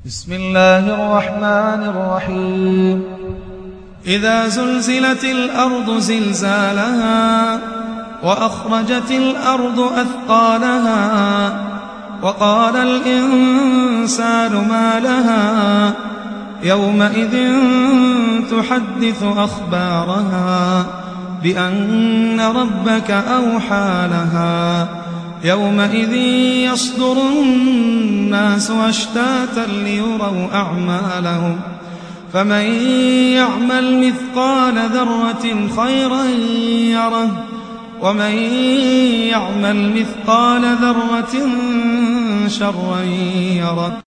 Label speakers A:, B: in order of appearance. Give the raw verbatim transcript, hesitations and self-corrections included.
A: بسم الله الرحمن الرحيم إذا زلزلت الأرض زلزالها وأخرجت الأرض أثقالها وقال الإنسان ما لها يومئذ تحدث أخبارها بأن ربك أوحى لها يومئذ يصدر الناس أشتاتا ليروا أعمالهم فمن يعمل مثقال ذرة خيرا يره ومن يعمل مثقال ذرة شرا يره.